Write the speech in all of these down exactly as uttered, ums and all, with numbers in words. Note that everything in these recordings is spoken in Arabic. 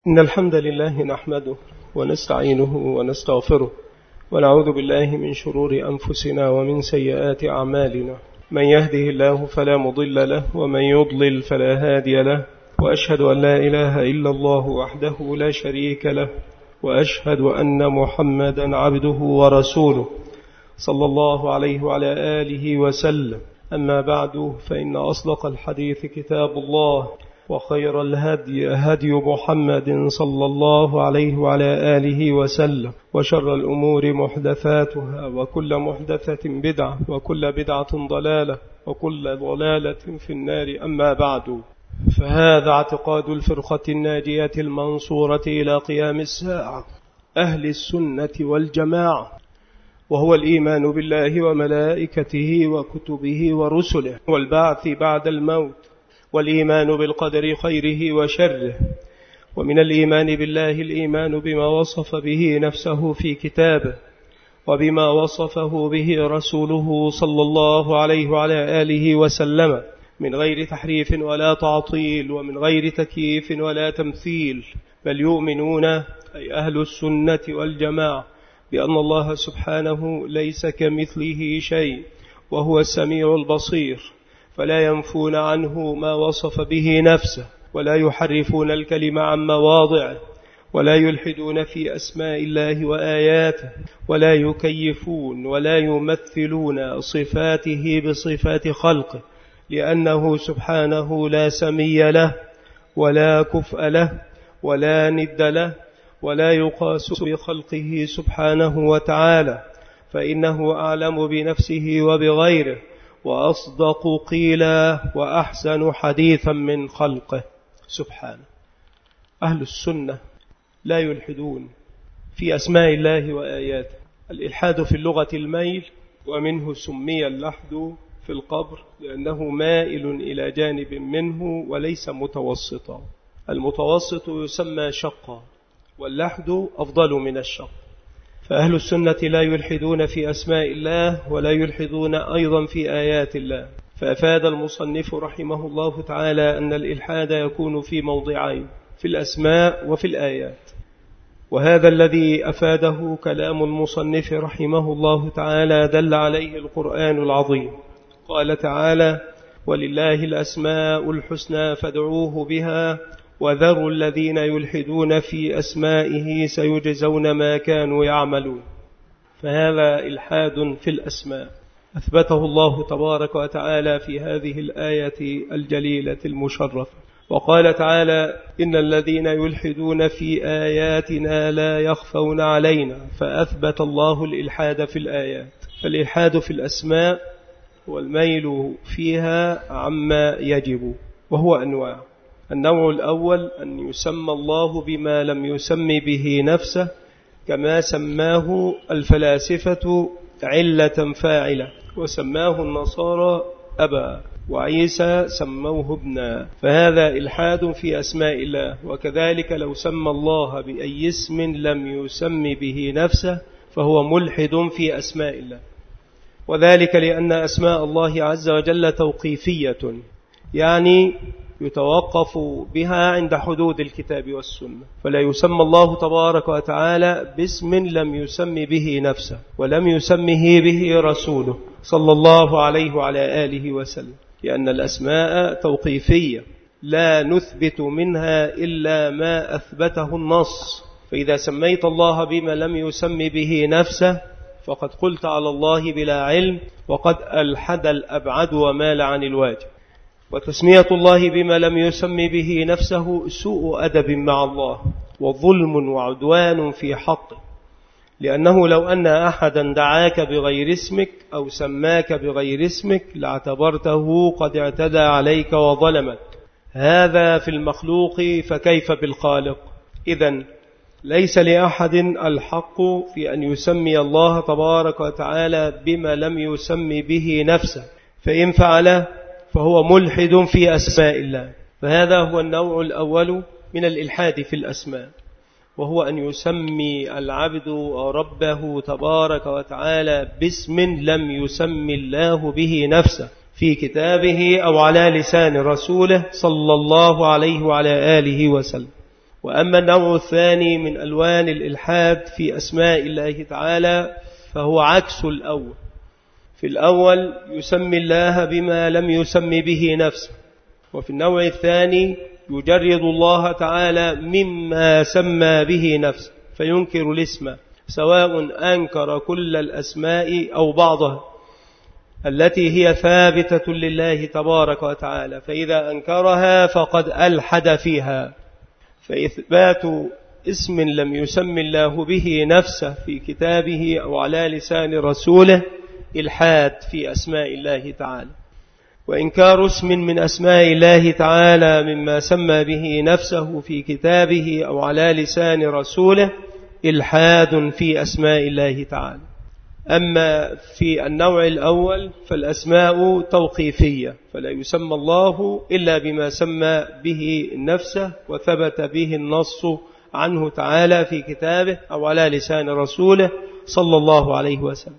إن الحمد لله نحمده ونستعينه ونستغفره ونعوذ بالله من شرور أنفسنا ومن سيئات أعمالنا. من يهده الله فلا مضل له ومن يضلل فلا هادي له، وأشهد أن لا إله إلا الله وحده لا شريك له، وأشهد أن محمدا عبده ورسوله صلى الله عليه وعلى آله وسلم. أما بعد، فإن أصدق الحديث كتاب الله، وخير الهدي هدي محمد صلى الله عليه وعلى آله وسلم، وشر الأمور محدثاتها، وكل محدثة بدعة، وكل بدعة ضلالة، وكل ضلالة في النار. أما بعد، فهذا اعتقاد الفرقة الناجية المنصورة إلى قيام الساعة، أهل السنة والجماعة، وهو الإيمان بالله وملائكته وكتبه ورسله والبعث بعد الموت، والإيمان بالقدر خيره وشره. ومن الإيمان بالله الإيمان بما وصف به نفسه في كتابه، وبما وصفه به رسوله صلى الله عليه وعلى آله وسلم، من غير تحريف ولا تعطيل، ومن غير تكييف ولا تمثيل، بل يؤمنون أي أهل السنة والجماعة بأن الله سبحانه ليس كمثله شيء، وهو السميع البصير، فلا ينفون عنه ما وصف به نفسه، ولا يحرفون الكلمة عن مواضعه، ولا يلحدون في أسماء الله وآياته، ولا يكيفون ولا يمثلون صفاته بصفات خلقه، لأنه سبحانه لا سمي له ولا كفء له ولا ند له، ولا يقاس بخلقه سبحانه وتعالى، فإنه أعلم بنفسه وبغيره، وأصدق قيلا، وأحسن حديثا من خلقه سبحانه. أهل السنة لا يلحدون في أسماء الله وآياته. الإلحاد في اللغة الميل، ومنه سمي اللحد في القبر لأنه مائل إلى جانب منه وليس متوسطا. المتوسط يسمى شقا، واللحد أفضل من الشق. فأهل السنة لا يلحدون في أسماء الله، ولا يلحدون أيضا في آيات الله. فأفاد المصنف رحمه الله تعالى أن الإلحاد يكون في موضعين، في الأسماء وفي الآيات، وهذا الذي أفاده كلام المصنف رحمه الله تعالى دل عليه القرآن العظيم. قال تعالى: ولله الأسماء الحسنى فادعوه بها وذروا الذين يلحدون في أسمائه سيجزون ما كانوا يعملون. فهذا إلحاد في الأسماء أثبته الله تبارك وتعالى في هذه الآية الجليلة المشرفة. وقال تعالى: إن الذين يلحدون في آياتنا لا يخفون علينا. فأثبت الله الإلحاد في الآيات. فالإلحاد في الأسماء والميل فيها عما يجب، وهو أنواع. النوع الأول أن يسمى الله بما لم يسمي به نفسه، كما سماه الفلاسفة علة فاعلة، وسماه النصارى أبا، وعيسى سموه ابنا. فهذا إلحاد في أسماء الله. وكذلك لو سمى الله بأي اسم لم يسمي به نفسه فهو ملحد في أسماء الله، وذلك لأن أسماء الله عز وجل توقيفية، يعني يتوقف بها عند حدود الكتاب والسنة. فلا يسمى الله تبارك وتعالى باسم لم يسمي به نفسه، ولم يسمه به رسوله صلى الله عليه وعلى آله وسلم، لأن الأسماء توقيفية لا نثبت منها إلا ما أثبته النص. فإذا سميت الله بما لم يسمي به نفسه فقد قلت على الله بلا علم، وقد ألحد الأبعد ومال عن الواجب. وتسمية الله بما لم يسمي به نفسه سوء أدب مع الله، وظلم وعدوان في حقه، لأنه لو أن أحدا دعاك بغير اسمك أو سماك بغير اسمك لاعتبرته قد اعتدى عليك وظلمك. هذا في المخلوق، فكيف بالخالق؟ إذن ليس لأحد الحق في أن يسمي الله تبارك وتعالى بما لم يسمي به نفسه، فإن فعله فهو ملحد في أسماء الله. فهذا هو النوع الأول من الإلحاد في الأسماء، وهو أن يسمي العبد ربه تبارك وتعالى باسم لم يسمي الله به نفسه في كتابه أو على لسان رسوله صلى الله عليه وعلى آله وسلم. وأما النوع الثاني من ألوان الإلحاد في أسماء الله تعالى فهو عكس الأول. في الأول يسمي الله بما لم يسم به نفسه، وفي النوع الثاني يجرد الله تعالى مما سمى به نفسه فينكر الاسم، سواء أنكر كل الأسماء أو بعضها التي هي ثابتة لله تبارك وتعالى، فإذا أنكرها فقد ألحد فيها. فإثبات اسم لم يسم الله به نفسه في كتابه أو على لسان رسوله إلحاد في أسماء الله تعالى، وإنكار اسم من أسماء الله تعالى مما سمى به نفسه في كتابه أو على لسان رسوله إلحاد في أسماء الله تعالى. أما في النوع الأول فالأسماء توقيفية، فلا يسمى الله إلا بما سمى به نفسه وثبت به النص عنه تعالى في كتابه أو على لسان رسوله صلى الله عليه وسلم.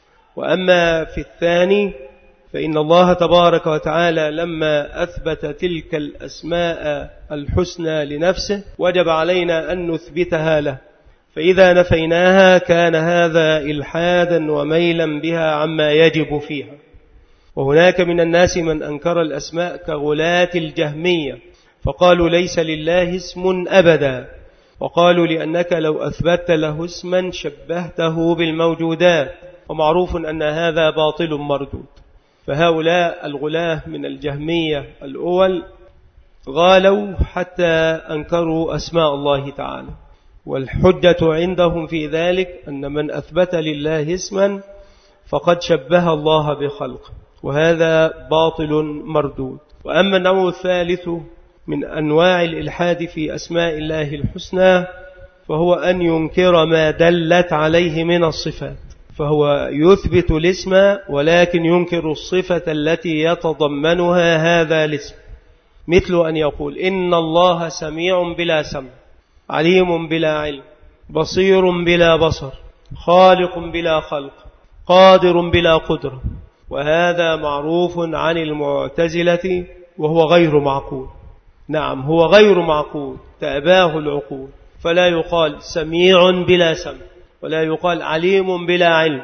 وأما في الثاني فإن الله تبارك وتعالى لما أثبت تلك الأسماء الحسنى لنفسه وجب علينا أن نثبتها له، فإذا نفيناها كان هذا إلحادا وميلا بها عما يجب فيها. وهناك من الناس من أنكر الأسماء كغلاة الجهمية، فقالوا ليس لله اسم أبدا، وقالوا لأنك لو أثبت له اسما شبهته بالموجودات، ومعروف أن هذا باطل مردود. فهؤلاء الغلاة من الجهمية الأول غالوا حتى أنكروا أسماء الله تعالى، والحجة عندهم في ذلك أن من أثبت لله اسما فقد شبه الله بخلقه، وهذا باطل مردود. وأما النوع الثالث من أنواع الإلحاد في أسماء الله الحسنى فهو أن ينكر ما دلت عليه من الصفات، فهو يثبت الاسم ولكن ينكر الصفة التي يتضمنها هذا الاسم، مثل أن يقول إن الله سميع بلا سمع، عليم بلا علم، بصير بلا بصر، خالق بلا خلق، قادر بلا قدرة. وهذا معروف عن المعتزلة وهو غير معقول. نعم هو غير معقول، تأباه العقول، فلا يقال سميع بلا سمع ولا يقال عليم بلا علم.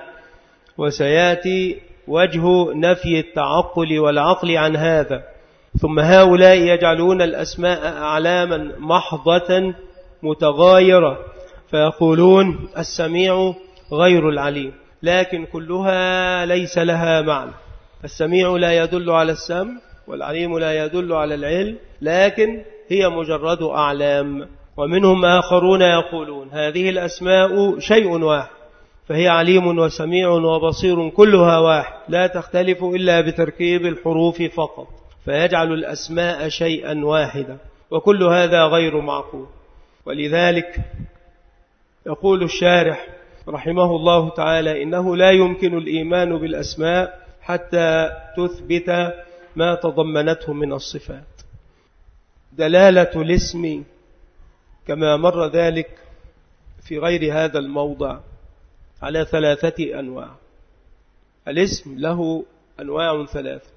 وسيأتي وجه نفي التعقل والعقل عن هذا. ثم هؤلاء يجعلون الأسماء أعلاما محضة متغايرة، فيقولون السميع غير العليم، لكن كلها ليس لها معنى. السميع لا يدل على السمع والعليم لا يدل على العلم، لكن هي مجرد أعلام. ومنهم آخرون يقولون هذه الأسماء شيء واحد، فهي عليم وسميع وبصير كلها واحد، لا تختلف إلا بتركيب الحروف فقط، فيجعل الأسماء شيئا واحدا، وكل هذا غير معقول. ولذلك يقول الشارح رحمه الله تعالى إنه لا يمكن الإيمان بالأسماء حتى تثبت ما تضمنته من الصفات. دلالة الاسم كما مر ذلك في غير هذا الموضع على ثلاثة أنواع. الاسم له أنواع ثلاثة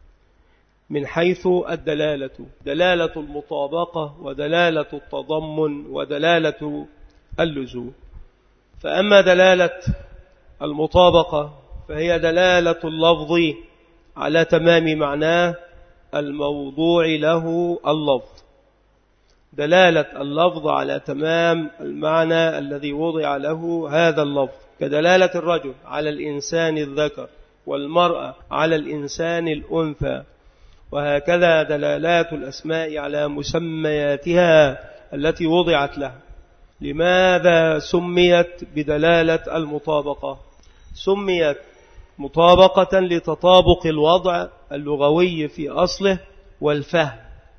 من حيث الدلالة: دلالة المطابقة، ودلالة التضمن، ودلالة اللزوم. فأما دلالة المطابقة فهي دلالة اللفظ على تمام معناه الموضوع له اللفظ، دلالة اللفظ على تمام المعنى الذي وضع له هذا اللفظ، كدلالة الرجل على الإنسان الذكر والمرأة على الإنسان الأنثى. وهكذا دلالات الأسماء على مسمياتها التي وضعت لها. لماذا سميت بدلالة المطابقة؟ سميت مطابقة لتطابق الوضع اللغوي في أصله والفهم،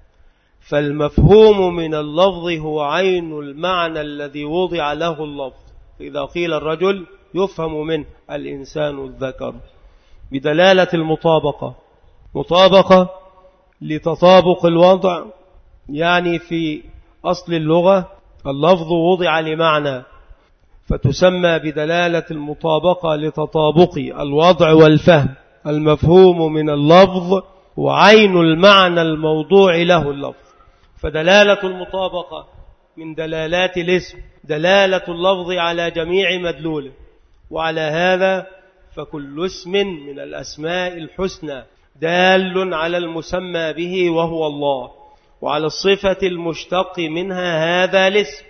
فالمفهوم من اللفظ هو عين المعنى الذي وضع له اللفظ. إذا قيل الرجل يفهم منه الإنسان الذكر بدلالة المطابقة، مطابقة لتطابق الوضع، يعني في أصل اللغة اللفظ وضع لمعنى، فتسمى بدلالة المطابقة لتطابق الوضع والفهم. المفهوم من اللفظ وعين المعنى الموضوع له اللفظ، فدلالة المطابقة من دلالات الاسم دلالة اللفظ على جميع مدلوله، وعلى هذا فكل اسم من الأسماء الحسنى دال على المسمى به وهو الله، وعلى الصفة المشتق منها هذا الاسم،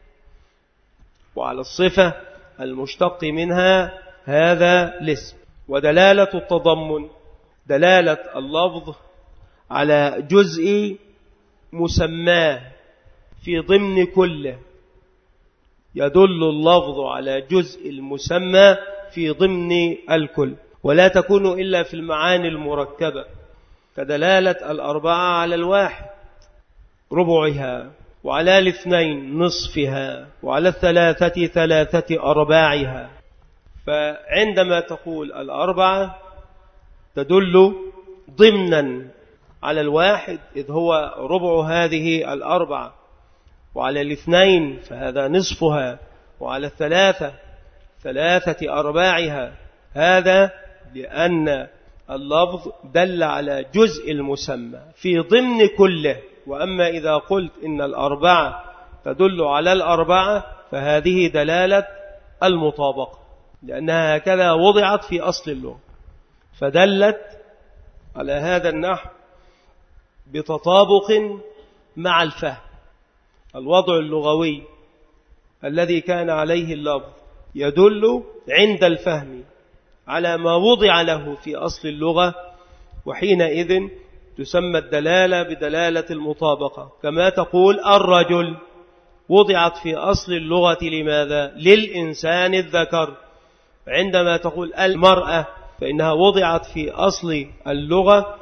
وعلى الصفة المشتق منها هذا الاسم. ودلالة التضمن دلالة اللفظ على جزء مسماه في ضمن كله، يدل اللفظ على جزء المسمى في ضمن الكل، ولا تكون إلا في المعاني المركبة، كدلالة الأربعة على الواحد ربعها، وعلى الاثنين نصفها، وعلى الثلاثة ثلاثة أرباعها. فعندما تقول الأربعة تدل ضمنا على الواحد إذ هو ربع هذه الأربعة، وعلى الاثنين فهذا نصفها، وعلى الثلاثة ثلاثة أرباعها. هذا لأن اللفظ دل على جزء المسمى في ضمن كله. وأما إذا قلت إن الأربعة تدل على الأربعة فهذه دلالة المطابقة، لأنها هكذا وضعت في أصل اللغة، فدلت على هذا النحو بتطابق مع الفهم. الوضع اللغوي الذي كان عليه اللفظ يدل عند الفهم على ما وضع له في أصل اللغة، وحينئذ تسمى الدلالة بدلالة المطابقة. كما تقول الرجل وضعت في أصل اللغة لماذا؟ للإنسان الذكر. عندما تقول المرأة فإنها وضعت في أصل اللغة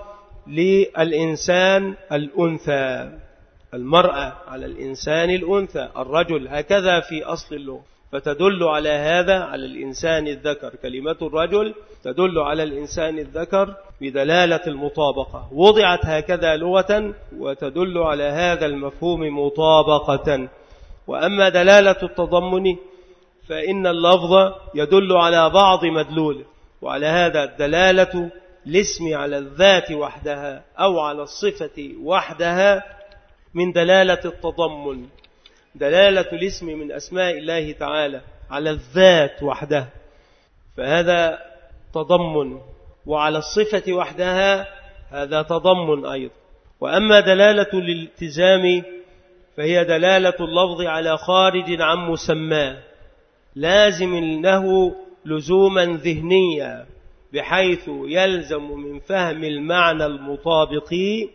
للإنسان الأنثى، المرأة على الإنسان الأنثى، الرجل هكذا في أصل اللغة، فتدل على هذا على الإنسان الذكر. كلمة الرجل تدل على الإنسان الذكر بدلالة المطابقة، وضعت هكذا لغة وتدل على هذا المفهوم مطابقة. وأما دلالة التضمن فإن اللفظ يدل على بعض مدلوله، وعلى هذا الدلالة الاسم على الذات وحدها أو على الصفة وحدها من دلالة التضمن. دلالة الاسم من أسماء الله تعالى على الذات وحدها فهذا تضمن، وعلى الصفة وحدها هذا تضمن أيضا. وأما دلالة الالتزام فهي دلالة اللفظ على خارج عن مسماه لازم له لزوما ذهنيا، بحيث يلزم من فهم المعنى المطابق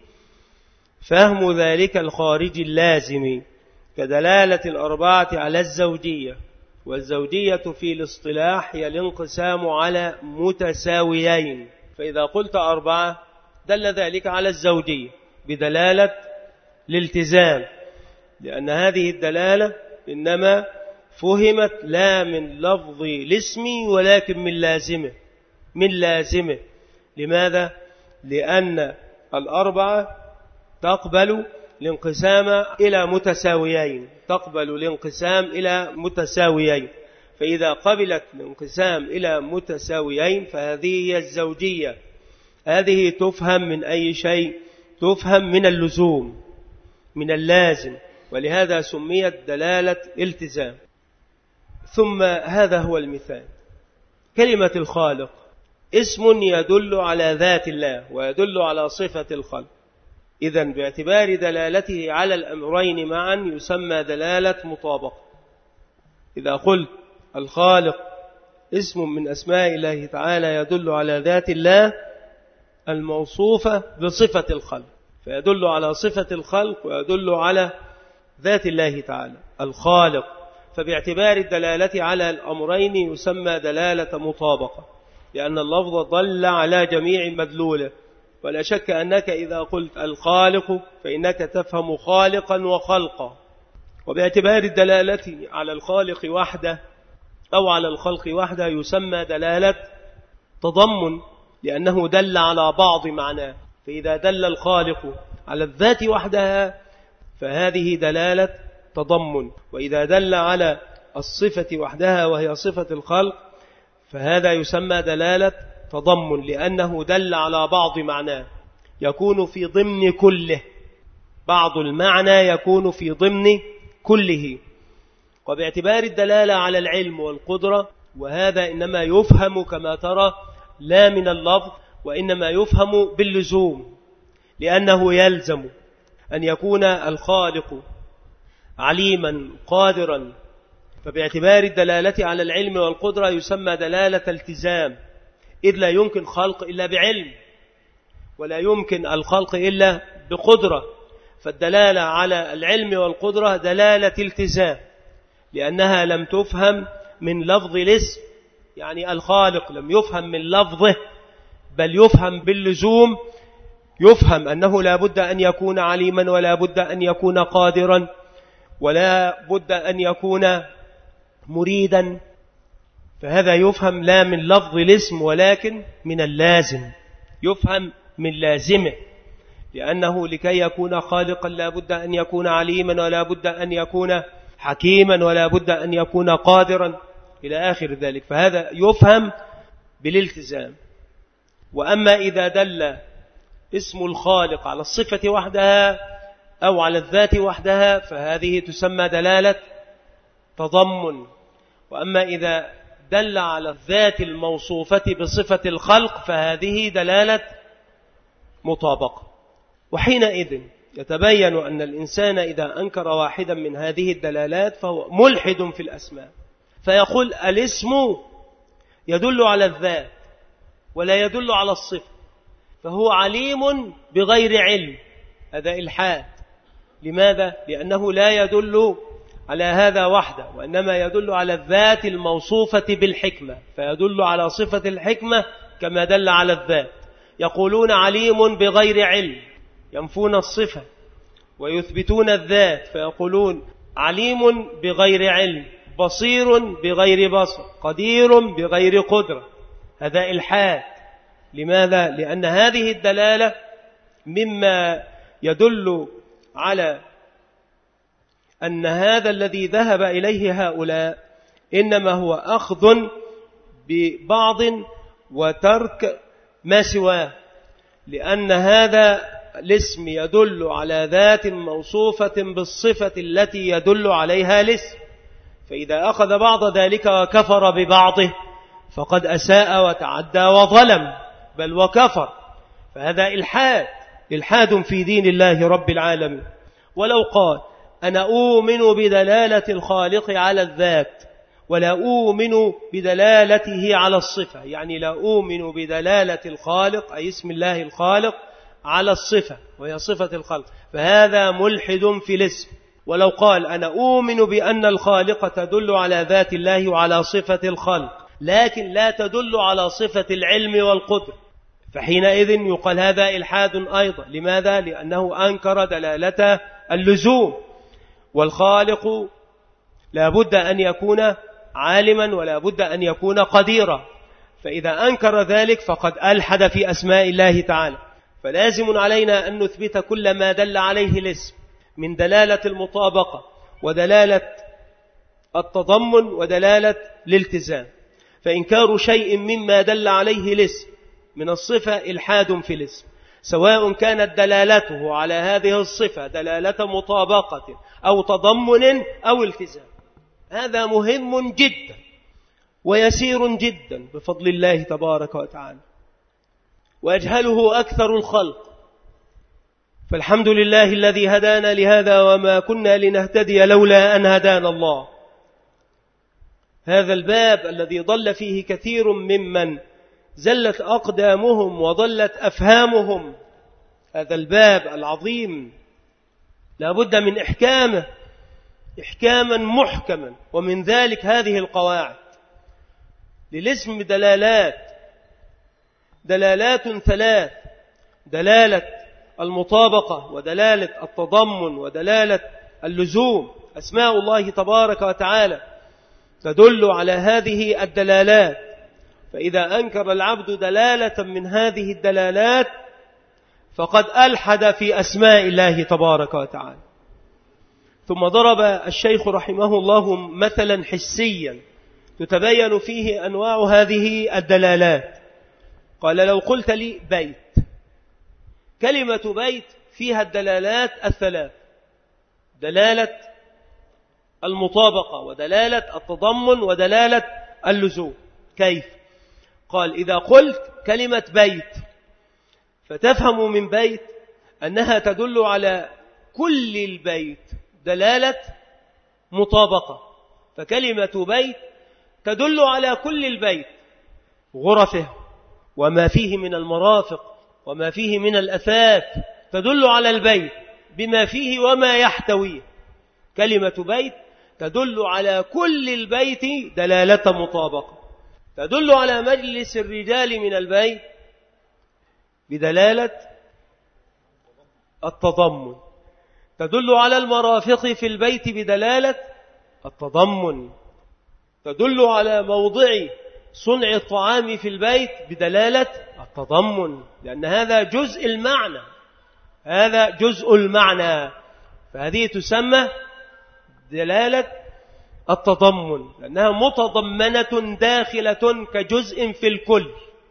فهم ذلك الخارج اللازم، كدلالة الأربعة على الزوجية. والزوجية في الاصطلاح هي الانقسام على متساويين، فإذا قلت أربعة دل ذلك على الزوجية بدلالة الالتزام، لأن هذه الدلالة إنما فهمت لا من لفظ الاسم ولكن من لازمه من لازمه لماذا؟ لأن الأربعة تقبل الانقسام إلى متساويين تقبل الانقسام إلى متساويين فإذا قبلت الانقسام إلى متساويين فهذه هي الزوجية. هذه تفهم من أي شيء؟ تفهم من اللزوم، من اللازم، ولهذا سميت دلالة التزام. ثم هذا هو المثال. كلمة الخالق اسم يدل على ذات الله ويدل على صفة الخلق، إذن باعتبار دلالته على الأمرين معا يسمى دلالة مطابقة. إذا قلت الخالق اسم من أسماء الله تعالى يدل على ذات الله الموصوفة بصفة الخلق، فيدل على صفة الخلق ويدل على ذات الله تعالى الخالق، فباعتبار الدلالة على الأمرين يسمى دلالة مطابقة، لأن اللفظ دل على جميع مدلوله. ولا شك أنك إذا قلت الخالق فإنك تفهم خالقا وخلقا، وباعتبار الدلالة على الخالق وحده أو على الخلق وحده يسمى دلالة تضمن، لأنه دل على بعض معناه. فإذا دل الخالق على الذات وحدها فهذه دلالة تضمن، وإذا دل على الصفة وحدها وهي صفة الخلق فهذا يسمى دلالة تضمن، لأنه دل على بعض معناه يكون في ضمن كله. بعض المعنى يكون في ضمن كله. وباعتبار الدلالة على العلم والقدرة، وهذا إنما يفهم كما ترى لا من اللفظ، وإنما يفهم باللزوم، لأنه يلزم أن يكون الخالق عليما قادرا. فباعتبار الدلالة على العلم والقدرة يسمى دلالة التزام، إذ لا يمكن خلق إلا بعلم، ولا يمكن الخلق إلا بقدرة. فالدلالة على العلم والقدرة دلالة التزام، لأنها لم تفهم من لفظ الاسم، يعني الخالق لم يفهم من لفظه، بل يفهم باللزوم. يفهم أنه لا بد أن يكون عليما، ولا بد أن يكون قادرا، ولا بد أن يكون مريدا. فهذا يفهم لا من لفظ الاسم ولكن من اللازم، يفهم من لازمه، لأنه لكي يكون خالقا لا بد أن يكون عليما، ولا بد أن يكون حكيما، ولا بد أن يكون قادرا إلى آخر ذلك. فهذا يفهم بالالتزام. وأما إذا دل اسم الخالق على الصفة وحدها أو على الذات وحدها فهذه تسمى دلالة تضمن. وأما إذا دل على الذات الموصوفة بصفة الخلق فهذه دلالة مطابقة. وحينئذ يتبين أن الإنسان إذا أنكر واحدا من هذه الدلالات فهو ملحد في الأسماء، فيقول الاسم يدل على الذات ولا يدل على الصفة، فهو عليم بغير علم. هذا إلحاد. لماذا؟ لأنه لا يدل على هذا وحده، وإنما يدل على الذات الموصوفة بالحكمة، فيدل على صفة الحكمة كما دل على الذات. يقولون عليم بغير علم، ينفون الصفة ويثبتون الذات، فيقولون عليم بغير علم، بصير بغير بصر، قدير بغير قدرة. هذا إلحاد. لماذا؟ لأن هذه الدلالة مما يدل على أن هذا الذي ذهب إليه هؤلاء إنما هو أخذ ببعض وترك ما سواه، لأن هذا الاسم يدل على ذات موصوفة بالصفة التي يدل عليها الاسم، فإذا أخذ بعض ذلك وكفر ببعضه فقد أساء وتعدى وظلم بل وكفر. فهذا إلحاد، إلحاد في دين الله رب العالمين. ولو قال أنا أؤمن بدلالة الخالق على الذات ولا أؤمن بدلالته على الصفة، يعني لا أؤمن بدلالة الخالق أي اسم الله الخالق على الصفة وهي صفة الخلق، فهذا ملحد في الاسم. ولو قال أنا أؤمن بأن الخالق تدل على ذات الله وعلى صفة الخلق لكن لا تدل على صفة العلم والقدر، فحينئذ يقال هذا إلحاد أيضا. لماذا؟ لأنه أنكر دلالة اللزوم، والخالق لا بد أن يكون عالما ولا بد أن يكون قديرا، فإذا أنكر ذلك فقد ألحد في أسماء الله تعالى. فلازم علينا أن نثبت كل ما دل عليه الاسم من دلالة المطابقة ودلالة التضمن ودلالة الالتزام. فإنكار شيء مما دل عليه الاسم من الصفة إلحاد في الاسم، سواء كانت دلالته على هذه الصفة دلالة مطابقة أو تضمن أو التزام. هذا مهم جدا ويسير جدا بفضل الله تبارك وتعالى، ويجهله أكثر الخلق. فالحمد لله الذي هدانا لهذا وما كنا لنهتدي لولا أن هدانا الله. هذا الباب الذي ضل فيه كثير ممن زلت أقدامهم وضلت أفهامهم، هذا الباب العظيم لا بد من إحكامه إحكاما محكما، ومن ذلك هذه القواعد. للاسم دلالات دلالات ثلاث: دلالة المطابقة ودلالة التضمن ودلالة اللزوم. أسماء الله تبارك وتعالى تدل على هذه الدلالات، فإذا أنكر العبد دلالة من هذه الدلالات فقد ألحد في أسماء الله تبارك وتعالى. ثم ضرب الشيخ رحمه الله مثلا حسيا تتبين فيه أنواع هذه الدلالات. قال لو قلت لي بيت، كلمة بيت فيها الدلالات الثلاث: دلالة المطابقة ودلالة التضمن ودلالة اللزوم. كيف؟ قال إذا قلت كلمة بيت فتفهم من بيت أنها تدل على كل البيت دلالة مطابقة، فكلمة بيت تدل على كل البيت، غرفه وما فيه من المرافق وما فيه من الأثاث تدل على البيت بما فيه وما يحتويه. كلمة بيت تدل على كل البيت دلالة مطابقة، تدل على مجلس الرجال من البيت بدلالة التضمن، تدل على المرافق في البيت بدلالة التضمن، تدل على موضع صنع الطعام في البيت بدلالة التضمن، لأن هذا جزء المعنى، هذا جزء المعنى، فهذه تسمى دلالة التضمن لأنها متضمنة داخلة كجزء في الكل.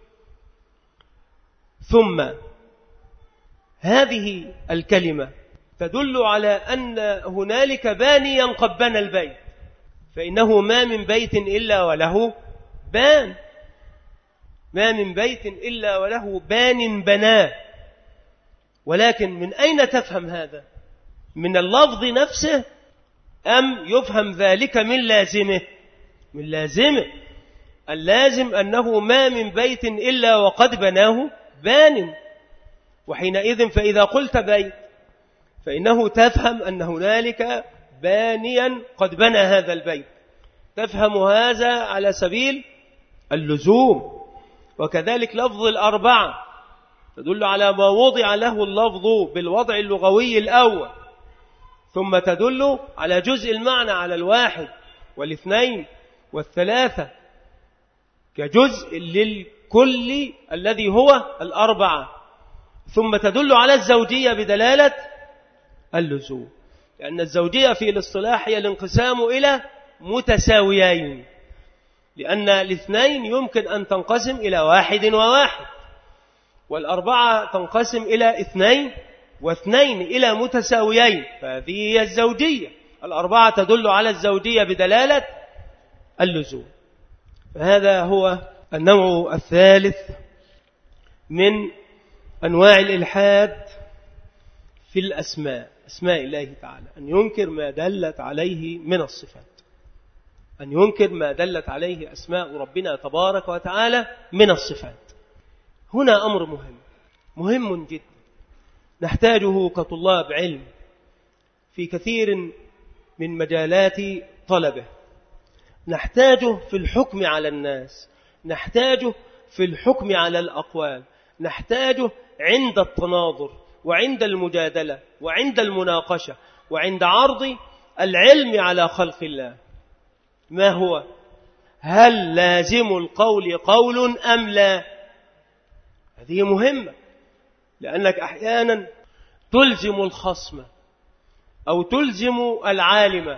ثم هذه الكلمة تدل على أن هنالك بانيا قد بنى البيت، فإنه ما من بيت إلا وله بان، ما من بيت إلا وله بان بناه. ولكن من أين تفهم هذا؟ من اللفظ نفسه أم يفهم ذلك من لازمه؟ من لازمه. اللازم أنه ما من بيت إلا وقد بناه بان، وحينئذ فإذا قلت بيت فإنه تفهم أن هنالك بانيا قد بنى هذا البيت، تفهم هذا على سبيل اللزوم. وكذلك لفظ الأربعة تدل على ما وضع له اللفظ بالوضع اللغوي الأول، ثم تدل على جزء المعنى على الواحد والاثنين والثلاثة كجزء للكل الذي هو الأربعة، ثم تدل على الزوجية بدلالة اللزوم، لأن الزوجية في الاصطلاح هي الانقسام إلى متساويين، لأن الاثنين يمكن أن تنقسم إلى واحد وواحد، والأربعة تنقسم إلى اثنين واثنين إلى متساويين، فهذه هي الزوجية. الأربعة تدل على الزوجية بدلالة اللزوم. فهذا هو النوع الثالث من أنواع الإلحاد في الأسماء، أسماء الله تعالى، أن ينكر ما دلت عليه من الصفات، أن ينكر ما دلت عليه أسماء ربنا تبارك وتعالى من الصفات. هنا أمر مهم مهم جدا نحتاجه كطلاب علم في كثير من مجالات طلبه، نحتاجه في الحكم على الناس، نحتاجه في الحكم على الأقوال، نحتاجه عند التناظر وعند المجادلة وعند المناقشة وعند عرض العلم على خلق الله. ما هو؟ هل لازم القول قول أم لا؟ هذه مهمة، لأنك أحيانا تلزم الخصم أو تلزم العالم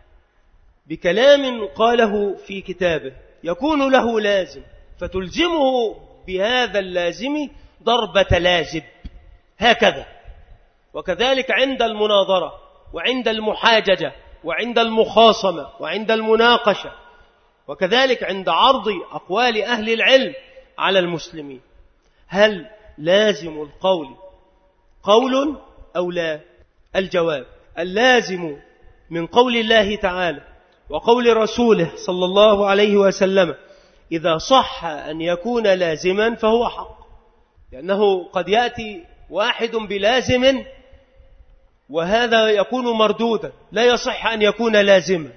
بكلام قاله في كتابه يكون له لازم، فتلزمه بهذا اللازم ضربة لازم هكذا. وكذلك عند المناظرة وعند المحاججة وعند المخاصمة وعند المناقشة، وكذلك عند عرض أقوال أهل العلم على المسلمين، هل لازم القول قول أو لا؟ الجواب: اللازم من قول الله تعالى وقول رسوله صلى الله عليه وسلم إذا صح أن يكون لازما فهو حق، لأنه قد يأتي واحد بلازم وهذا يكون مردودا، لا يصح أن يكون لازما،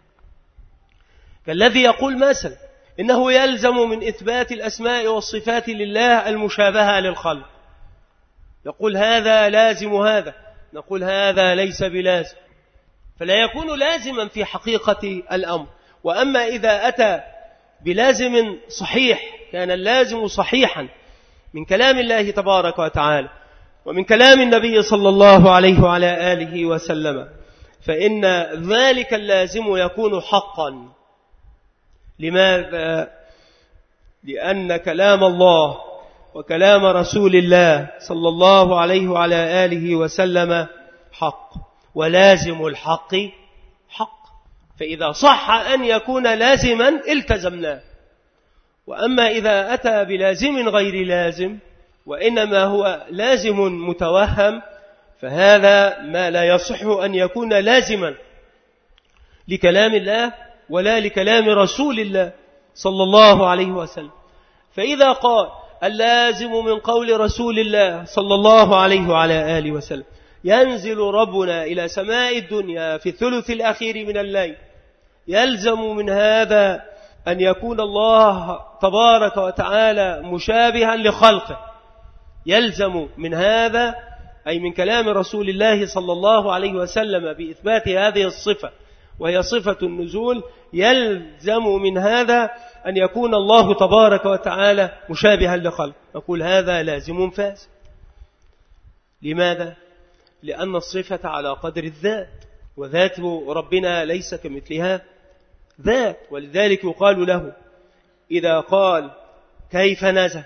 كالذي يقول مثلا إنه يلزم من إثبات الأسماء والصفات لله المشابهة للخلق، يقول هذا لازم هذا، نقول هذا ليس بلازم، فلا يكون لازما في حقيقة الأمر. وأما إذا أتى بلازم صحيح كان اللازم صحيحا من كلام الله تبارك وتعالى ومن كلام النبي صلى الله عليه وعلى آله وسلم، فإن ذلك اللازم يكون حقا. لماذا؟ لأن كلام الله وكلام رسول الله صلى الله عليه وعلى آله وسلم حق، ولازم الحق حق. فإذا صح أن يكون لازما التزمناه. وأما إذا أتى بلازم غير لازم وإنما هو لازم متوهم فهذا ما لا يصح أن يكون لازما لكلام الله ولا لكلام رسول الله صلى الله عليه وسلم. فإذا قال اللازم من قول رسول الله صلى الله عليه وعلى آله وسلم ينزل ربنا إلى سماء الدنيا في الثلث الأخير من الليل، يلزم من هذا أن يكون الله تبارك وتعالى مشابها لخلقه. يلزم من هذا أي من كلام رسول الله صلى الله عليه وسلم بإثبات هذه الصفة وهي صفة النزول، يلزم من هذا أن يكون الله تبارك وتعالى مشابها لخلقه. نقول هذا لازم فاسد. لماذا؟ لأن الصفة على قدر الذات، وذات ربنا ليس كمثلها ذات، ولذلك يقال له إذا قال كيف نزل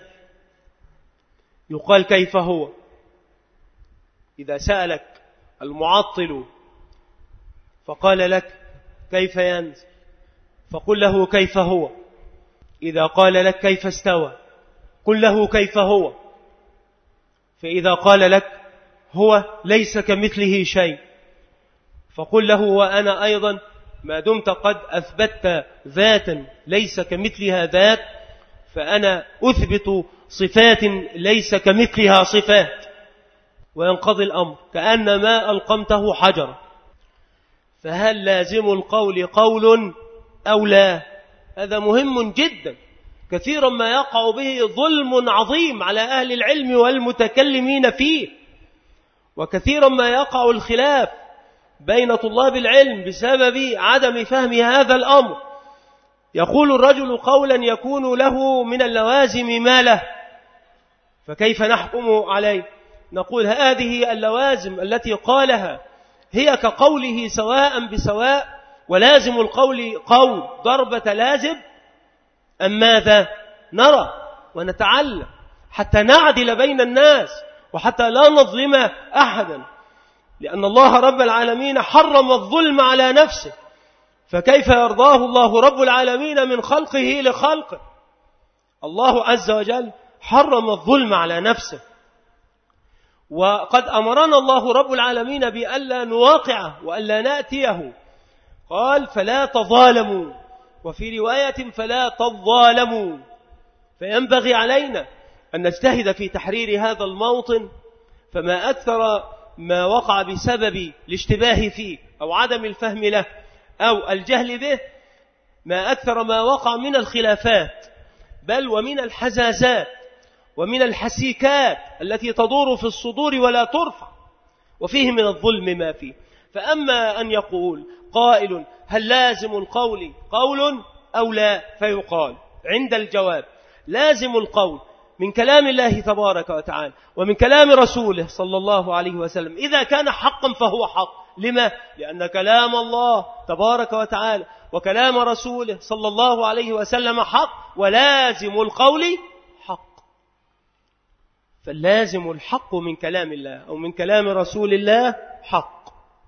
يقال كيف هو. إذا سألك المعطل فقال لك كيف ينزل فقل له كيف هو. إذا قال لك كيف استوى قل له كيف هو. فإذا قال لك هو ليس كمثله شيء فقل له وأنا أيضا ما دمت قد أثبتت ذاتا ليس كمثلها ذات فأنا أثبت صفات ليس كمثلها صفات، وينقضي الأمر كأنما ألقمته حجرا. فهل لازم القول قول أو لا؟ هذا مهم جدا. كثيرا ما يقع به ظلم عظيم على أهل العلم والمتكلمين فيه، وكثيرا ما يقع الخلاف بين طلاب العلم بسبب عدم فهم هذا الأمر. يقول الرجل قولا يكون له من اللوازم ما له، فكيف نحكم عليه؟ نقول هذه اللوازم التي قالها هي كقوله سواء بسواء، ولازم القول قول ضربة لازم، أم ماذا؟ نرى ونتعلم حتى نعدل بين الناس وحتى لا نظلم أحدا، لأن الله رب العالمين حرم الظلم على نفسه، فكيف يرضاه الله رب العالمين من خلقه لخلقه؟ الله عز وجل حرم الظلم على نفسه، وقد أمرنا الله رب العالمين بألا نواقعه وألا نأتيه. قال فلا تظالموا، وفي رواية فلا تظالموا. فينبغي علينا أن نجتهد في تحرير هذا الموطن، فما أكثر ما وقع بسبب الاشتباه فيه أو عدم الفهم له أو الجهل به، ما أكثر ما وقع من الخلافات بل ومن الحزازات ومن الحسيكات التي تدور في الصدور ولا ترفع، وفيه من الظلم ما فيه. فأما أن يقول قائل هل لازم القول قول أو لا، فيقال عند الجواب لازم القول من كلام الله تبارك وتعالى ومن كلام رسوله صلى الله عليه وسلم إذا كان حقا فهو حق. لما؟ لأن كلام الله تبارك وتعالى وكلام رسوله صلى الله عليه وسلم حق، ولازم القول حق. فاللازم الحق من كلام الله أو من كلام رسول الله حق.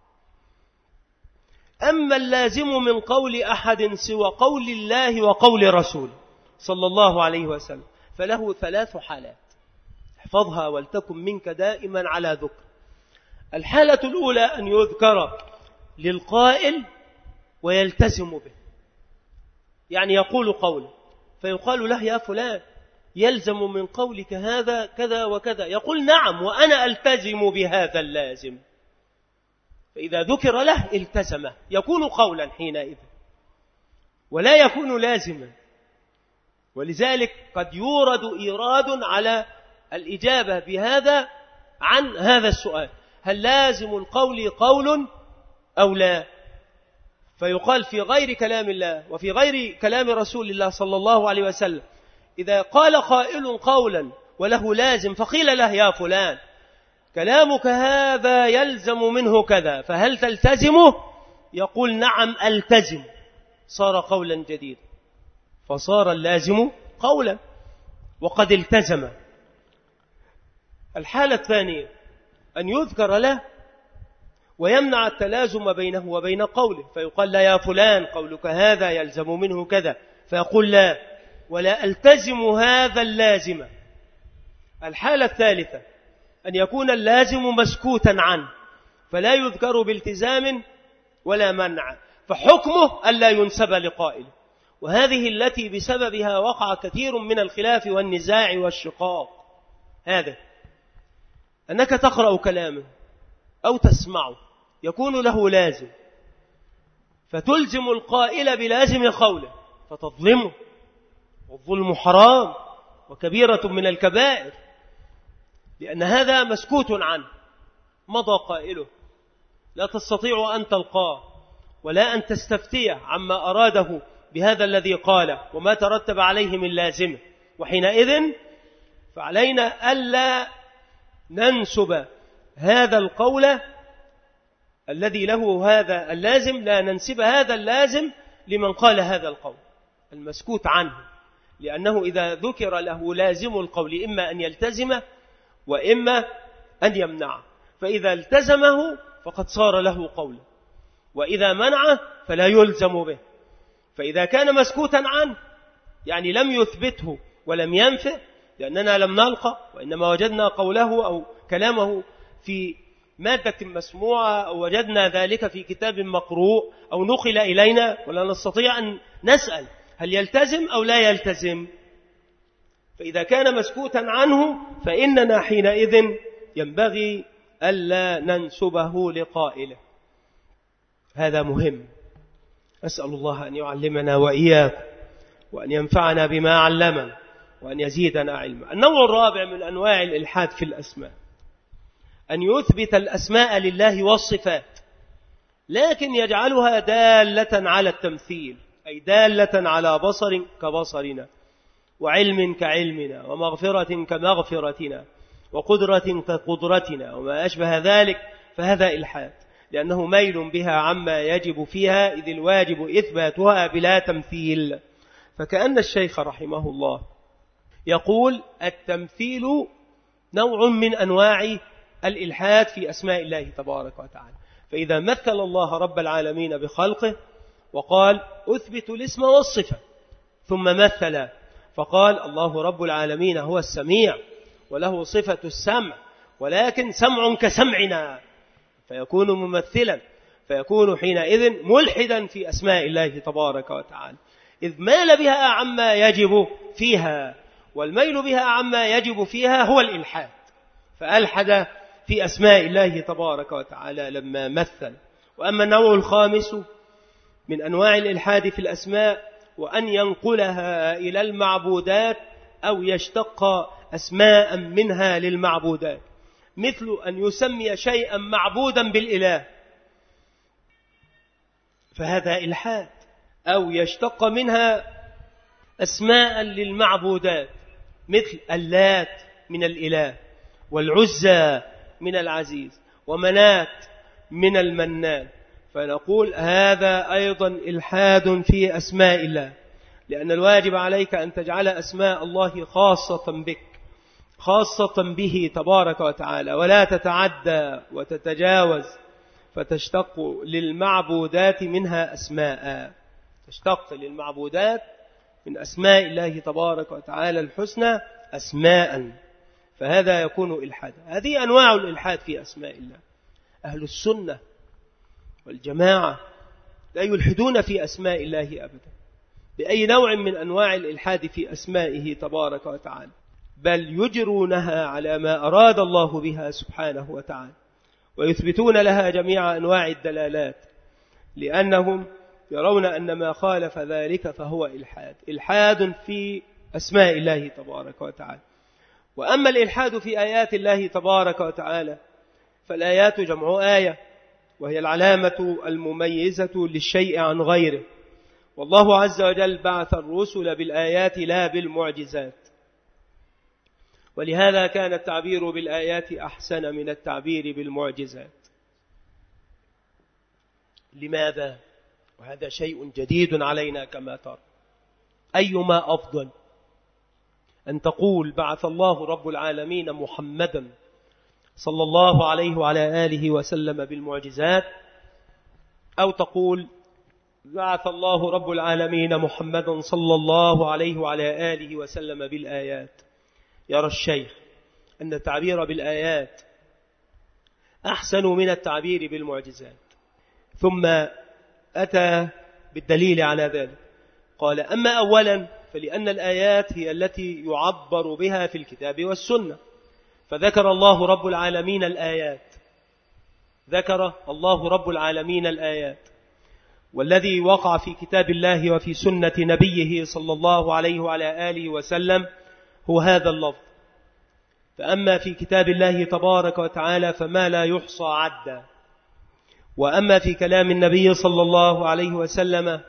أما اللازم من قول أحد سوى قول الله وقول رسوله صلى الله عليه وسلم فله ثلاث حالات، احفظها ولتكن منك دائما على ذكر. الحالة الأولى أن يذكر للقائل ويلتزم به، يعني يقول قول فيقال له يا فلان يلزم من قولك هذا كذا وكذا، يقول نعم وأنا ألتزم بهذا اللازم، فإذا ذكر له التزمه، يكون قولا حينئذ ولا يكون لازما. ولذلك قد يورد إيراد على الإجابة بهذا عن هذا السؤال، هل لازم القول قول أو لا؟ فيقال في غير كلام الله وفي غير كلام رسول الله صلى الله عليه وسلم إذا قال قائل قولا وله لازم فقيل له يا فلان كلامك هذا يلزم منه كذا فهل تلتزمه؟ يقول نعم ألتزم، صار قولا جديدا، فصار اللازم قولا وقد التزم. الحالة الثانية أن يذكر له ويمنع التلازم بينه وبين قوله، فيقال لا يا فلان قولك هذا يلزم منه كذا، فيقول لا ولا ألتزم هذا اللازم. الحالة الثالثة أن يكون اللازم مسكوتا عنه فلا يذكر بالتزام ولا منع، فحكمه ألا ينسب لقائله، وهذه التي بسببها وقع كثير من الخلاف والنزاع والشقاق. هذا أنك تقرأ كلامه أو تسمعه يكون له لازم، فتلزم القائل بلازم قوله فتظلمه، والظلم حرام وكبيرة من الكبائر، لأن هذا مسكوت عنه مضى قائله، لا تستطيع أن تلقاه ولا أن تستفتيه عما أراده بهذا الذي قال وما ترتب عليه من لازمه. وحينئذ فعلينا ألا ننسب هذا القول الذي له هذا اللازم، لا ننسب هذا اللازم لمن قال هذا القول المسكوت عنه، لأنه إذا ذكر له لازم القول إما أن يلتزمه وإما أن يمنعه، فإذا التزمه فقد صار له قولا، وإذا منعه فلا يلزم به. فإذا كان مسكوتا عنه يعني لم يثبته ولم ينفه، لأننا لم نلقى وإنما وجدنا قوله أو كلامه في مادة مسموعة أو وجدنا ذلك في كتاب مقروء أو نقل إلينا، ولا نستطيع أن نسأل هل يلتزم أو لا يلتزم. فإذا كان مسكوتا عنه فإننا حينئذ ينبغي ألا ننسبه لقائله. هذا مهم. أسأل الله أن يعلمنا وإياكم وأن ينفعنا بما علمنا وأن يزيدنا علما. النوع الرابع من أنواع الإلحاد في الأسماء أن يثبت الأسماء لله والصفات لكن يجعلها دالة على التمثيل، أي دالة على بصر كبصرنا وعلم كعلمنا ومغفرة كمغفرتنا وقدرة كقدرتنا وما أشبه ذلك، فهذا إلحاد لأنه ميل بها عما يجب فيها، إذ الواجب إثباتها بلا تمثيل. فكأن الشيخ رحمه الله يقول التمثيل نوع من أنواع الإلحاد في أسماء الله تبارك وتعالى. فإذا مثل الله رب العالمين بخلقه وقال أثبت الاسم والصفة، ثم مثل فقال الله رب العالمين هو السميع وله صفة السمع ولكن سمع كسمعنا، فيكون ممثلا، فيكون حينئذ ملحدا في أسماء الله تبارك وتعالى، إذ مال بها عما يجب فيها، والميل بها عما يجب فيها هو الإلحاد، فألحد في أسماء الله تبارك وتعالى لما مثل. وأما النوع الخامس من أنواع الإلحاد في الأسماء وأن ينقلها إلى المعبودات أو يشتق أسماء منها للمعبودات، مثل أن يسمي شيئا معبودا بالإله فهذا إلحاد، أو يشتق منها أسماء للمعبودات مثل اللات من الإله والعزى من العزيز ومنات من المنان، فنقول هذا أيضا إلحاد في أسماء الله، لأن الواجب عليك أن تجعل أسماء الله خاصة بك خاصة به تبارك وتعالى، ولا تتعدى وتتجاوز فتشتق للمعبودات منها أسماء، تشتق للمعبودات من أسماء الله تبارك وتعالى الحسنى أسماء، فهذا يكون إلحاد. هذه أنواع الإلحاد في أسماء الله. أهل السنة والجماعة لا يلحدون في أسماء الله أبدا بأي نوع من أنواع الإلحاد في أسمائه تبارك وتعالى، بل يجرونها على ما أراد الله بها سبحانه وتعالى، ويثبتون لها جميع أنواع الدلالات، لأنهم يرون أن ما خالف ذلك فهو إلحاد إلحاد في أسماء الله تبارك وتعالى. وأما الإلحاد في آيات الله تبارك وتعالى فالآيات جمع آية، وهي العلامة المميزة للشيء عن غيره، والله عز وجل بعث الرسل بالآيات لا بالمعجزات، ولهذا كان التعبير بالآيات أحسن من التعبير بالمعجزات. لماذا؟ وهذا شيء جديد علينا كما ترى. أيما أفضل أن تقول بعث الله رب العالمين محمدا صلى الله عليه وعلى آله وسلم بالمعجزات، أو تقول بعث الله رب العالمين محمدا صلى الله عليه وعلى آله وسلم بالآيات. يرى الشيخ أن التعبير بالآيات أحسن من التعبير بالمعجزات، ثم أتى بالدليل على ذلك. قال: أما أولا فلأن الآيات هي التي يعبر بها في الكتاب والسنة، فذكر الله رب العالمين الآيات ذكر الله رب العالمين الآيات والذي وقع في كتاب الله وفي سنة نبيه صلى الله عليه وعلى آله وسلم هو هذا اللفظ. فأما في كتاب الله تبارك وتعالى فما لا يحصى عدا، وأما في كلام النبي صلى الله عليه وسلم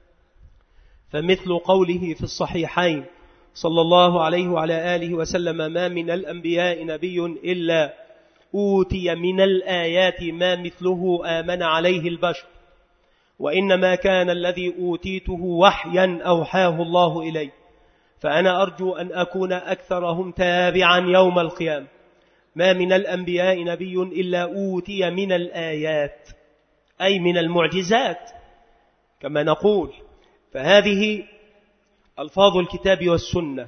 فمثل قوله في الصحيحين صلى الله عليه وعلى آله وسلم: ما من الأنبياء نبي إلا أوتي من الآيات ما مثله آمن عليه البشر، وإنما كان الذي أوتيته وحيا أوحاه الله إلي، فأنا أرجو أن أكون أكثرهم تابعا يوم القيامة. ما من الأنبياء نبي إلا أوتي من الآيات، أي من المعجزات كما نقول. فهذه ألفاظ الكتاب والسنة،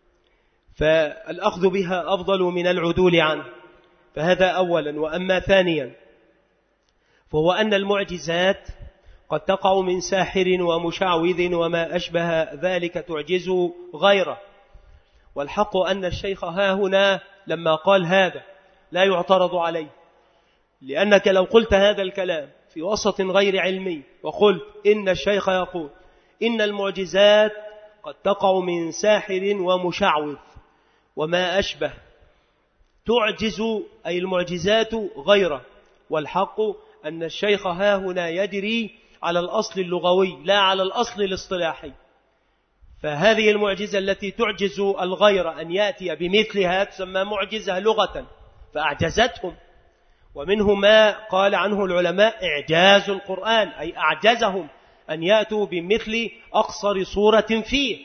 فالأخذ بها أفضل من العدول عنه، فهذا أولا. وأما ثانيا فهو أن المعجزات قد تقع من ساحر ومشعوذ وما أشبه ذلك تعجز غيره. والحق أن الشيخ ها هنا لما قال هذا لا يعترض عليه، لأنك لو قلت هذا الكلام في وسط غير علمي وقلت إن الشيخ يقول إن المعجزات قد تقع من ساحر ومشعوذ وما أشبه تعجز أي المعجزات غيره، والحق أن الشيخ ها هنا يجري على الأصل اللغوي لا على الأصل الاصطلاحي. فهذه المعجزة التي تعجز الغير أن يأتي بمثلها تسمى معجزة لغة، فأعجزتهم. ومنه ما قال عنه العلماء إعجاز القرآن، أي أعجزهم أن يأتوا بمثل أقصر صورة فيه.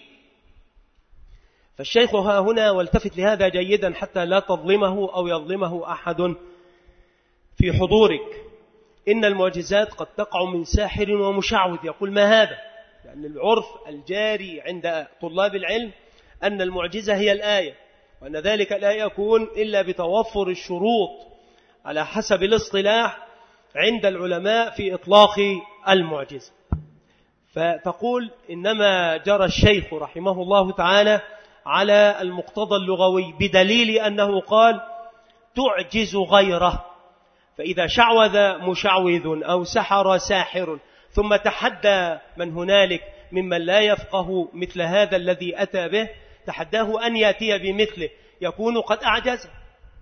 فالشيخ ها هنا والتفت لهذا جيدا حتى لا تظلمه أو يظلمه أحد في حضورك. إن المعجزات قد تقع من ساحر ومشعوذ. يقول: ما هذا؟ لأن العرف الجاري عند طلاب العلم أن المعجزة هي الآية، وأن ذلك لا يكون إلا بتوفر الشروط على حسب الاصطلاح عند العلماء في إطلاق المعجزة. فتقول إنما جرى الشيخ رحمه الله تعالى على المقتضى اللغوي بدليل أنه قال تعجز غيره. فإذا شعوذ مشعوذ أو سحر ساحر ثم تحدى من هنالك ممن لا يفقه مثل هذا الذي أتى به، تحداه أن يأتي بمثله، يكون قد أعجزه،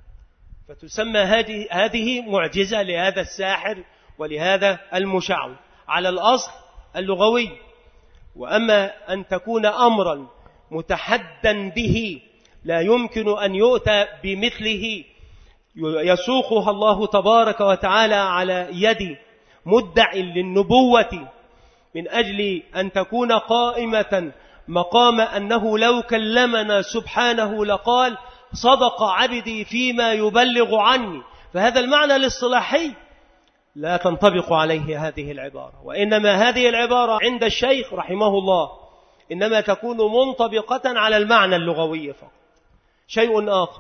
فتسمى هذه هذه معجزة لهذا الساحر ولهذا المشعوذ على الأصل اللغوي. وأما أن تكون أمرا متحدا به لا يمكن أن يؤتى بمثله يسوقها الله تبارك وتعالى على يد مدع للنبوة من أجل أن تكون قائمة مقام أنه لو كلمنا سبحانه لقال صدق عبدي فيما يبلغ عني، فهذا المعنى الاصطلاحي لا تنطبق عليه هذه العبارة. وإنما هذه العبارة عند الشيخ رحمه الله إنما تكون منطبقة على المعنى اللغوي فقط. شيء آخر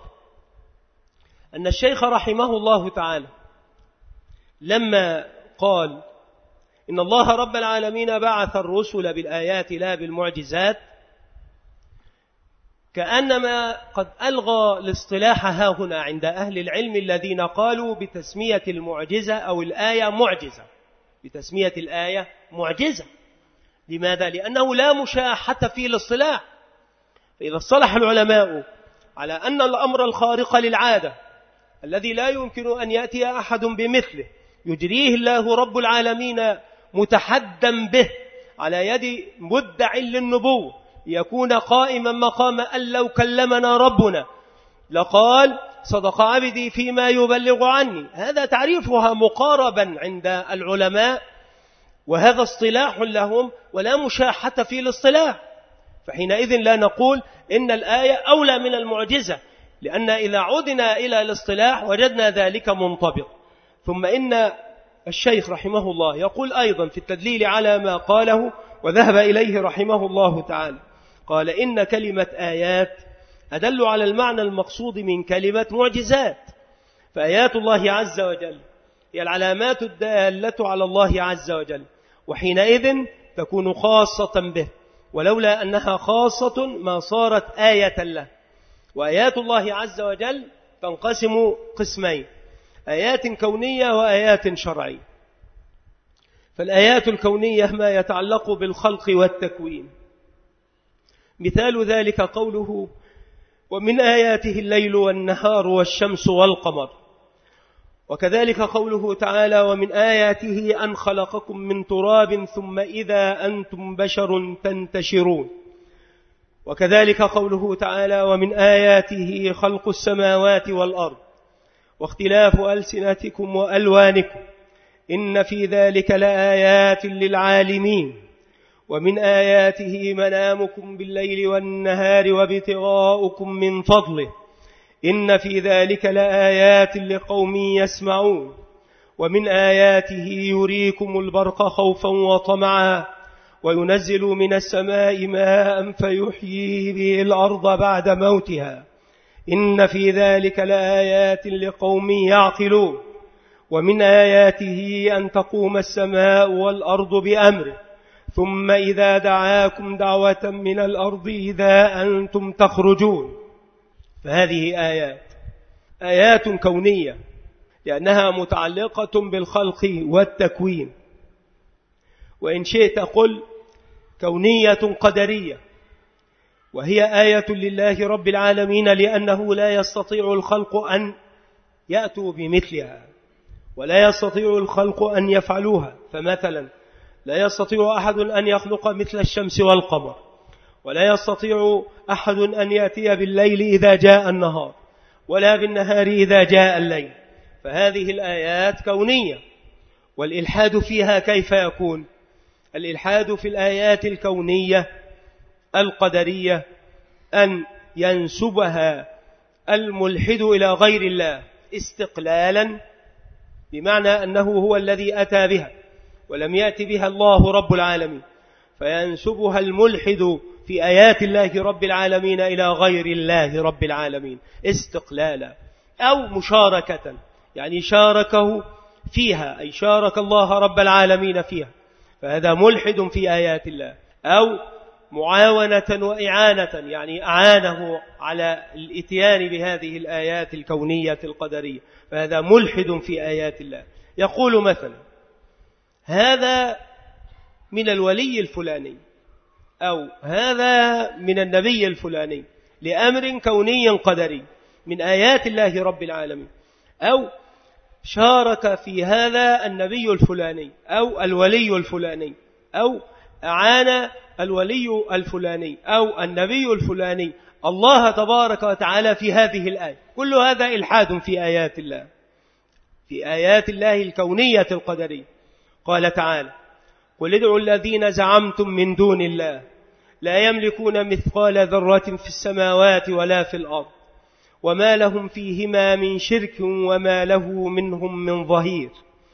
أن الشيخ رحمه الله تعالى لما قال إن الله رب العالمين بعث الرسل بالآيات لا بالمعجزات، كأنما قد ألغى الاصطلاح ها هنا عند أهل العلم الذين قالوا بتسمية المعجزة أو الآية معجزة، بتسمية الآية معجزة. لماذا؟ لأنه لا مشاحة في الاصطلاح. فإذا اصطلح العلماء على أن الأمر الخارق للعادة الذي لا يمكن أن يأتي أحد بمثله يجريه الله رب العالمين متحدا به على يد مدع للنبوة يكون قائما مقام أن لو كلمنا ربنا لقال صدق عبدي فيما يبلغ عني، هذا تعريفها مقاربا عند العلماء، وهذا اصطلاح لهم ولا مشاحة في الاصطلاح. فحينئذ لا نقول إن الآية أولى من المعجزة، لأن إذا عدنا إلى الاصطلاح وجدنا ذلك منطبق. ثم إن الشيخ رحمه الله يقول أيضا في التدليل على ما قاله وذهب إليه رحمه الله تعالى، قال إن كلمة آيات أدل على المعنى المقصود من كلمة معجزات، فآيات الله عز وجل هي العلامات الدالة على الله عز وجل، وحينئذ تكون خاصة به، ولولا أنها خاصة ما صارت آية له. وآيات الله عز وجل تنقسم قسمين: آيات كونية وآيات شرعية. فالآيات الكونية ما يتعلق بالخلق والتكوين، مثال ذلك قوله: ومن آياته الليل والنهار والشمس والقمر. وكذلك قوله تعالى: ومن آياته أن خلقكم من تراب ثم إذا أنتم بشر تنتشرون. وكذلك قوله تعالى: ومن آياته خلق السماوات والأرض واختلاف ألسنتكم وألوانكم إن في ذلك لآيات للعالمين. ومن آياته منامكم بالليل والنهار وابتغاؤكم من فضله إن في ذلك لآيات لقوم يسمعون. ومن آياته يريكم البرق خوفا وطمعا وينزل من السماء ماء فيحيي به الأرض بعد موتها إن في ذلك لآيات لقوم يعقلون. ومن آياته أن تقوم السماء والأرض بأمره ثم إذا دعاكم دعوة من الأرض إذا أنتم تخرجون. فهذه آيات آيات كونية لأنها متعلقة بالخلق والتكوين، وإن شئت قل كونية قدرية، وهي آية لله رب العالمين لأنه لا يستطيع الخلق أن يأتوا بمثلها ولا يستطيع الخلق أن يفعلوها. فمثلا لا يستطيع أحد أن يخلق مثل الشمس والقمر، ولا يستطيع أحد أن يأتي بالليل إذا جاء النهار ولا بالنهار إذا جاء الليل. فهذه الآيات كونية. والإلحاد فيها كيف يكون؟ الإلحاد في الآيات الكونية القدرية أن ينسبها الملحد إلى غير الله استقلالا، بمعنى أنه هو الذي أتى بها ولم يأتي بها الله رب العالمين، فينسبها الملحد في آيات الله رب العالمين إلى غير الله رب العالمين استقلالا، أو مشاركة، يعني شاركه فيها أي شارك الله رب العالمين فيها، فهذا ملحد في آيات الله. أو معاونة وإعانة، يعني أعانه على الإتيان بهذه الآيات الكونية القدرية، فهذا ملحد في آيات الله. يقول مثلا: هذا من الولي الفلاني، أو هذا من النبي الفلاني، لأمر كوني قدري من آيات الله رب العالمين. أو شارك في هذا النبي الفلاني أو الولي الفلاني، أو أعان الولي الفلاني أو النبي الفلاني الله تبارك وتعالى في هذه الآية. كل هذا إلحاد في آيات الله، في آيات الله الكونية القدرية. قال تعالى: قل ادعوا الذين زعمتم من دون الله لا يملكون مثقال ذرة في السماوات ولا في الأرض وما لهم فيهما من شرك وما له منهم من ظهير.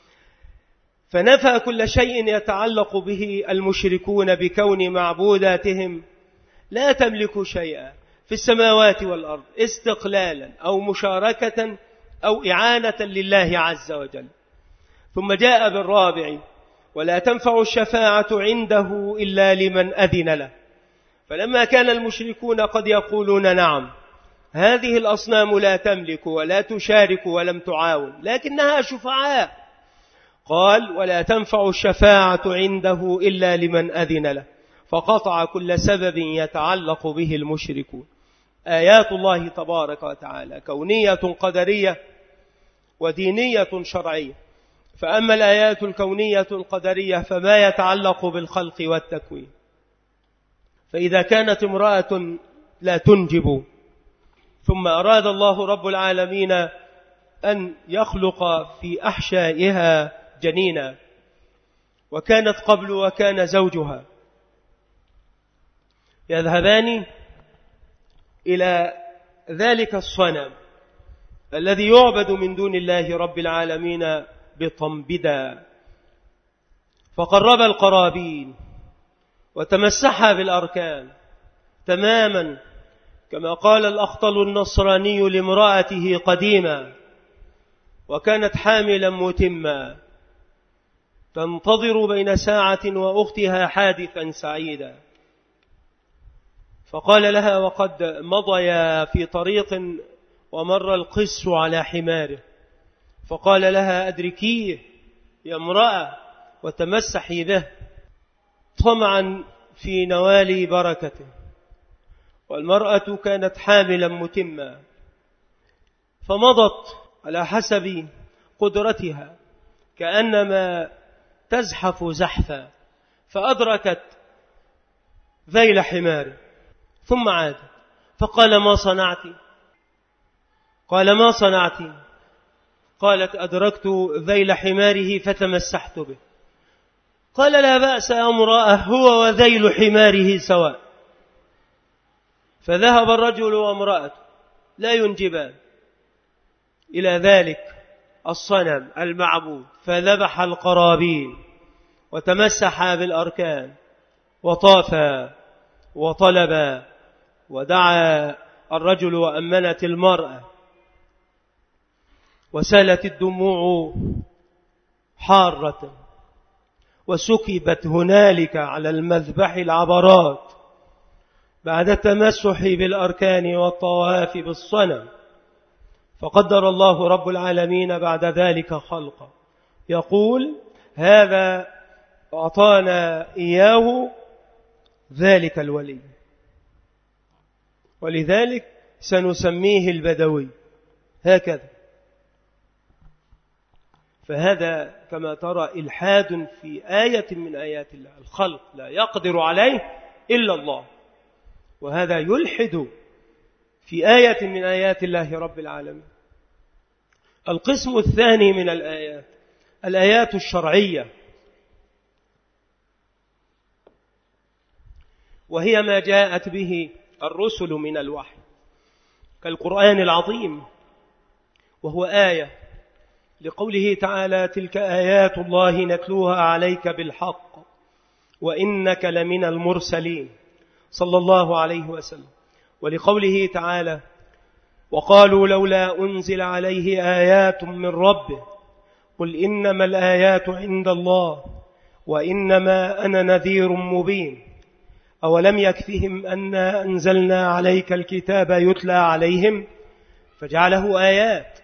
فنفى كل شيء يتعلق به المشركون بكون معبوداتهم لا تملك شيئا في السماوات والأرض استقلالا أو مشاركة أو إعانة لله عز وجل. ثم جاء بالرابع: ولا تنفع الشفاعة عنده إلا لمن أذن له. فلما كان المشركون قد يقولون: نعم هذه الأصنام لا تملك ولا تشارك ولم تعاون لكنها شفعاء، قال: ولا تنفع الشفاعة عنده إلا لمن أذن له، فقطع كل سبب يتعلق به المشركون. آيات الله تبارك وتعالى كونية قدرية ودينية شرعية. فأما الآيات الكونية القدرية فما يتعلق بالخلق والتكوين، فإذا كانت امرأة لا تنجب ثم أراد الله رب العالمين أن يخلق في أحشائها جنينا، وكانت قبل وكان زوجها يذهبان إلى ذلك الصنم الذي يعبد من دون الله رب العالمين بطنبدا، فقرب القرابين وتمسحها بالأركان تماما، كما قال الأخطل النصراني لامرأته قديما وكانت حاملا متما تنتظر بين ساعة وأختها حادثا سعيدا، فقال لها وقد مضيا في طريق ومر القس على حماره، فقال لها أدركيه يا امرأة وتمسحي به طمعا في نوال بركته. والمرأة كانت حاملا متما فمضت على حسب قدرتها كأنما تزحف زحفا، فأدركت ذيل حماره ثم عادت، فقال ما صنعت؟ قال ما صنعت؟ قالت أدركت ذيل حماره فتمسحت به. قال لا بأس يا امرأة، هو وذيل حماره سواء. فذهب الرجل وامرأته لا ينجبان إلى ذلك الصنم المعبود، فذبح القرابين وتمسح بالأركان وطافا وطلبا، ودعا الرجل وأمنت المرأة، وسالت الدموع حارة وسكبت هنالك على المذبح العبرات بعد التمسح بالأركان والطواف بالصنم. فقدر الله رب العالمين بعد ذلك خلقه، يقول هذا أعطانا إياه ذلك الولي، ولذلك سنسميه البدوي هكذا. فهذا كما ترى إلحاد في آية من آيات الله، الخلق لا يقدر عليه إلا الله، وهذا يلحد في آية من آيات الله رب العالمين. القسم الثاني من الآيات الآيات الشرعية، وهي ما جاءت به الرسل من الوحي كالقرآن العظيم، وهو آية لقوله تعالى تلك آيات الله نتلوها عليك بالحق وإنك لمن المرسلين صلى الله عليه وسلم. ولقوله تعالى وقالوا لولا أنزل عليه آيات من ربه قل إنما الآيات عند الله وإنما أنا نذير مبين أولم يكفهم أنا أنزلنا عليك الكتاب يتلى عليهم فجعله آيات.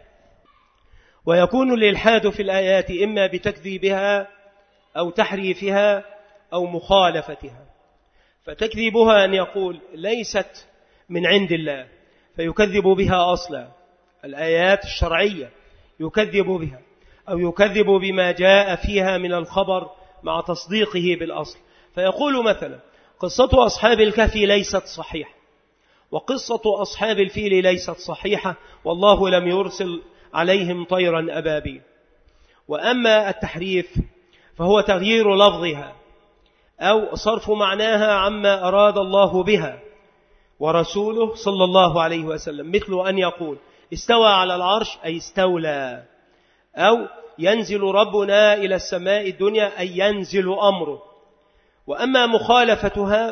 ويكون الإلحاد في الآيات إما بتكذيبها أو تحريفها أو مخالفتها. فتكذيبها أن يقول ليست من عند الله فيكذب بها أصلا، الآيات الشرعية يكذب بها، أو يكذب بما جاء فيها من الخبر مع تصديقه بالأصل، فيقول مثلا قصة أصحاب الكهف ليست صحيحة، وقصة أصحاب الفيل ليست صحيحة، والله لم يرسل عليهم طيرا أبابيل. وأما التحريف فهو تغيير لفظها أو صرف معناها عما أراد الله بها ورسوله صلى الله عليه وسلم، مثل أن يقول استوى على العرش أي استولى، أو ينزل ربنا إلى السماء الدنيا أي ينزل أمره. وأما مخالفتها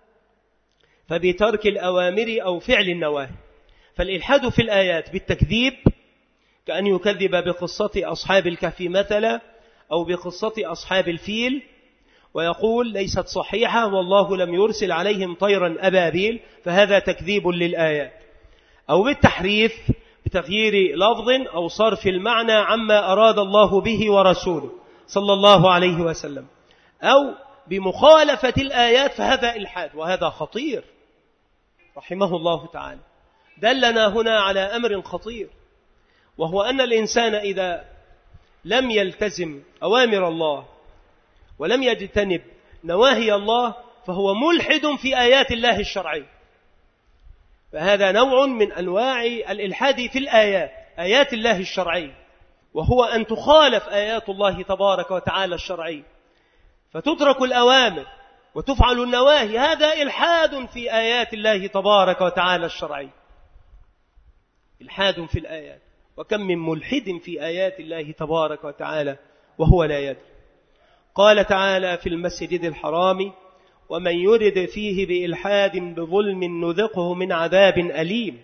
فبترك الأوامر أو فعل النواهي. فالإلحاد في الآيات بالتكذيب كأن يكذب بقصة أصحاب الكهف مثلا أو بقصة أصحاب الفيل ويقول ليست صحيحة والله لم يرسل عليهم طيرا أبابيل، فهذا تكذيب للآيات. أو بالتحريف بتغيير لفظ أو صرف المعنى عما أراد الله به ورسوله صلى الله عليه وسلم، أو بمخالفة الآيات، فهذا إلحاد، وهذا خطير رحمه الله تعالى. دلنا هنا على أمر خطير، وهو أن الإنسان إذا لم يلتزم أوامر الله ولم يجتنب نواهي الله فهو ملحد في آيات الله الشرعية. فهذا نوع من أنواع الإلحاد في الآيات، آيات الله الشرعية، وهو أن تخالف آيات الله تبارك وتعالى الشرعية فتترك الأوامر وتفعل النواهي، هذا إلحاد في آيات الله تبارك وتعالى الشرعية. إلحاد في الآيات، وكم من ملحد في آيات الله تبارك وتعالى وهو لا يدري. قال تعالى في المسجد الحرام: ومن يرد فيه بإلحاد بظلم نذقه من عذاب أليم.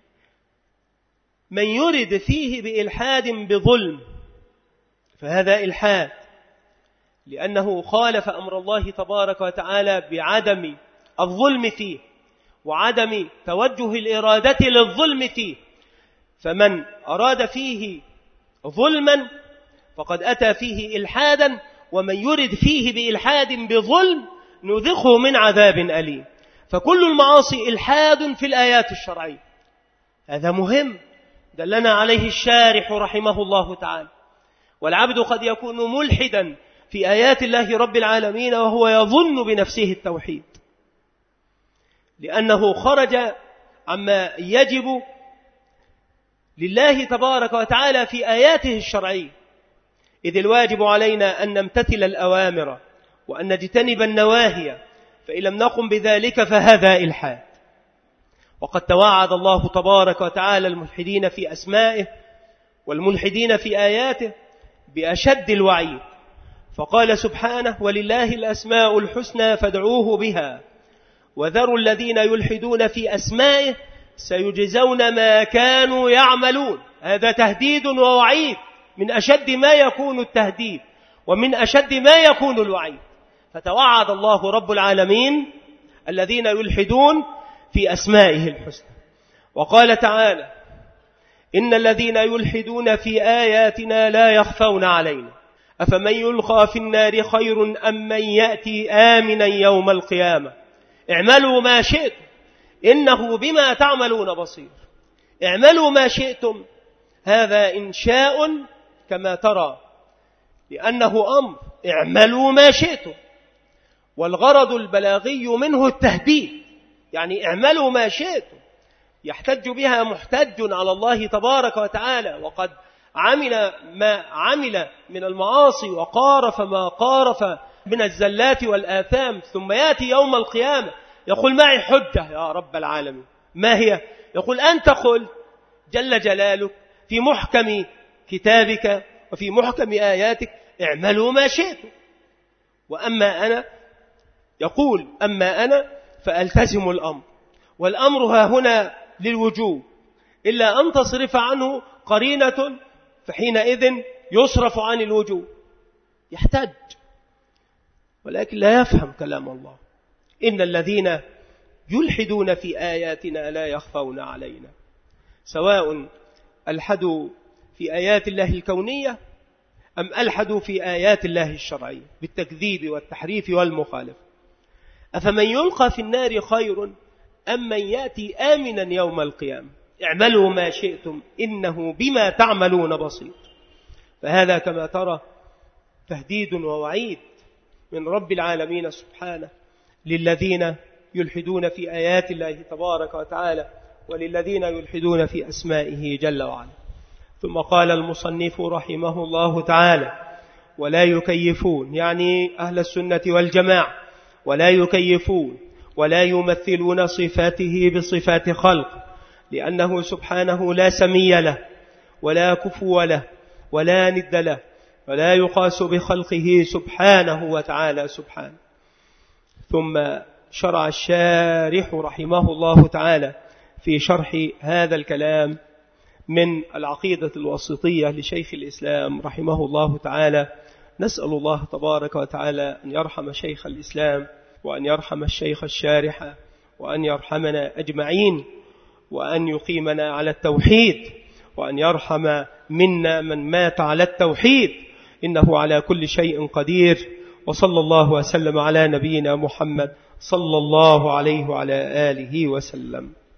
من يرد فيه بإلحاد بظلم، فهذا إلحاد، لأنه خالف أمر الله تبارك وتعالى بعدم الظلم فيه وعدم توجه الإرادة للظلم فيه. فمن أراد فيه ظلما فقد أتى فيه إلحادا، ومن يرد فيه بإلحاد بظلم نذقه من عذاب أليم. فكل المعاصي إلحاد في الآيات الشرعية. هذا مهم دلنا عليه الشارح رحمه الله تعالى. والعبد قد يكون ملحدا في آيات الله رب العالمين وهو يظن بنفسه التوحيد، لأنه خرج عما يجب لله تبارك وتعالى في آياته الشرعية. إذ الواجب علينا أن نمتثل الأوامر وأن نجتنب النواهي، فإن لم نقم بذلك فهذا إلحاد. وقد توعد الله تبارك وتعالى الملحدين في أسمائه والملحدين في آياته بأشد الوعيد، فقال سبحانه: ولله الأسماء الحسنى فادعوه بها وذروا الذين يلحدون في أسمائه سيجزون ما كانوا يعملون. هذا تهديد ووعيد، من أشد ما يكون التهديد ومن أشد ما يكون الوعيد. فتوعد الله رب العالمين الذين يلحدون في أسمائه الحسنى. وقال تعالى: إن الذين يلحدون في آياتنا لا يخفون علينا أفمن يلقى في النار خير أم من يأتي آمنا يوم القيامة اعملوا ما شئتم إنه بما تعملون بصير. اعملوا ما شئتم، هذا إنشاء كما ترى، لأنه أمر. اعملوا ما شئتم، والغرض البلاغي منه التهديد، يعني اعملوا ما شئتم يحتج بها محتج على الله تبارك وتعالى، وقد عمل ما عمل من المعاصي وقارف ما قارف من الزلات والآثام، ثم يأتي يوم القيامة يقول: معي حجة يا رب العالمين. ما هي؟ يقول: أنت قل جل جلالك في محكم كتابك وفي محكم آياتك اعملوا ما شئتم. وأما أنا، يقول: أما أنا فألتزم الأمر، والأمر ها هنا للوجوب، إلا أن تصرف عنه قرينة فحينئذ يصرف عن الوجوب. يحتج ولكن لا يفهم كلام الله. إن الذين يلحدون في آياتنا لا يخفون علينا، سواء ألحدوا في آيات الله الكونية أم ألحدوا في آيات الله الشرعية بالتكذيب والتحريف والمخالفة. أفمن يلقى في النار خير أم من يأتي آمنا يوم القيامة اعملوا ما شئتم إنه بما تعملون بصير. فهذا كما ترى تهديد ووعيد من رب العالمين سبحانه للذين يلحدون في آيات الله تبارك وتعالى وللذين يلحدون في أسمائه جل وعلا. ثم قال المصنف رحمه الله تعالى: ولا يكيفون، يعني أهل السنة والجماعة، ولا يكيفون ولا يمثلون صفاته بصفات خلق، لأنه سبحانه لا سمي له ولا كفو له ولا ند له، ولا يقاس بخلقه سبحانه وتعالى سبحانه. ثم شرع الشارح رحمه الله تعالى في شرح هذا الكلام من العقيدة الوسطية لشيخ الإسلام رحمه الله تعالى. نسأل الله تبارك وتعالى أن يرحم شيخ الإسلام وأن يرحم الشيخ الشارح وأن يرحمنا أجمعين وأن يقيمنا على التوحيد وأن يرحم منا من مات على التوحيد، إنه على كل شيء قدير. وصلى الله وسلم على نبينا محمد صلى الله عليه وعلى آله وسلم.